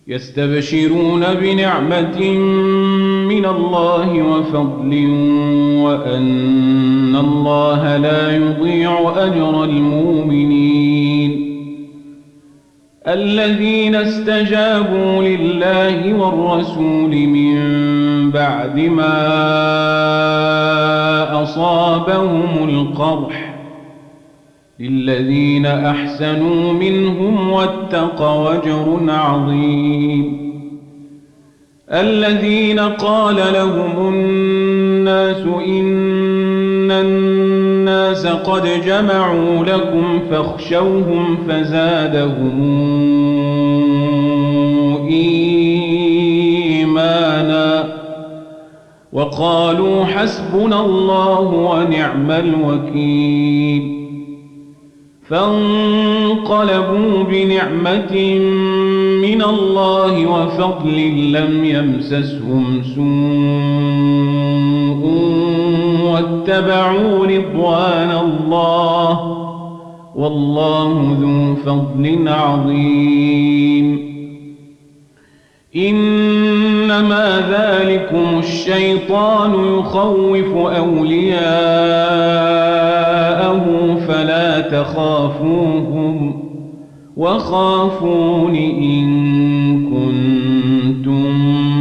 يستبشرون بنعمة من الله وفضل وأن الله لا يضيع أجر المؤمنين الذين استجابوا لله والرسول من بعد ما أصابهم القرح للذين أحسنوا منهم واتقوا أجر عظيم الذين قال لهم الناس إن الناس قد جمعوا لكم فاخشوهم فزادهم إيمانا وقالوا حسبنا الله ونعم الوكيل فانقلبوا بنعمة من الله وفضل لم يمسسهم سوء واتبعوا رضوان الله والله ذو فضل عظيم إنما ذلكم الشيطان يخوف أولياءه فلا تخافوهم وخافون إن كنتم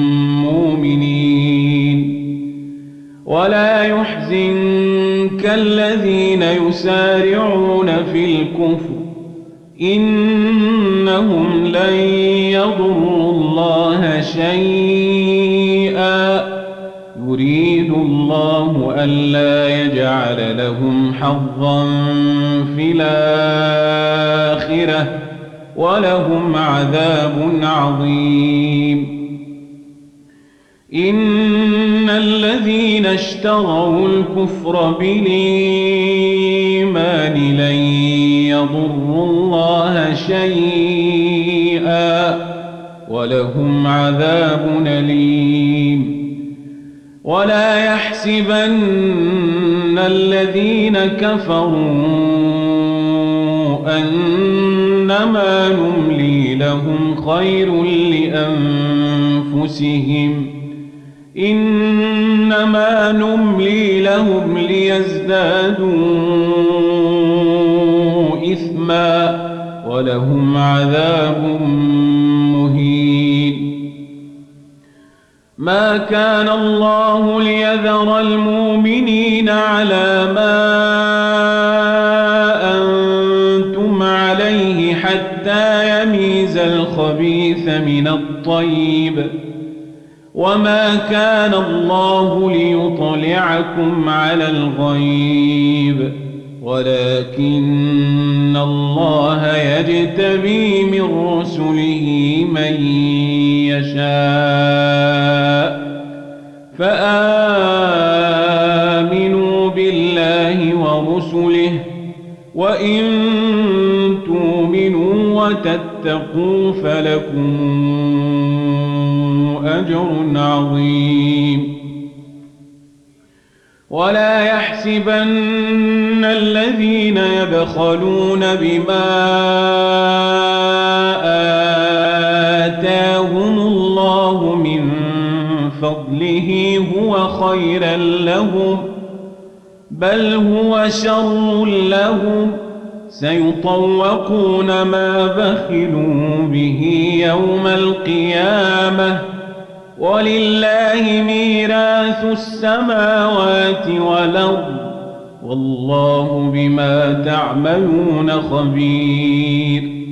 مؤمنين ولا يحزنك الذين يسارعون في الكفر إنهم لن يضروا الله شيئا يريد الله ألا يجعل لهم حظا في الآخرة ولهم عذاب عظيم إن الذين اشتروا الكفر بالإيمان لن يضروا الله شيئا ولهم عذاب أليم ولا يحسبن الذين كفروا أنما نملي لهم خير لأنفسهم إنما نملي لهم ليزدادوا إثما ولهم عذاب مهين ما كان الله ليذر المؤمنين على ما أنتم عليه حتى يميز الخبيث من الطيب وما كان الله ليطلعكم على الغيب ولكن الله يجتبي من رسله من يشاء فآمنوا بالله ورسله وإن تؤمنوا وتتقوا فلكم أجر عظيم ولا يحسبن الذين يبخلون بما آتاهم الله من فضله هو خيرا لهم بل هو شر لهم سيطوقون ما بخلوا به يوم القيامة ولله ميراث السماوات والأرض والله بما تعملون خبير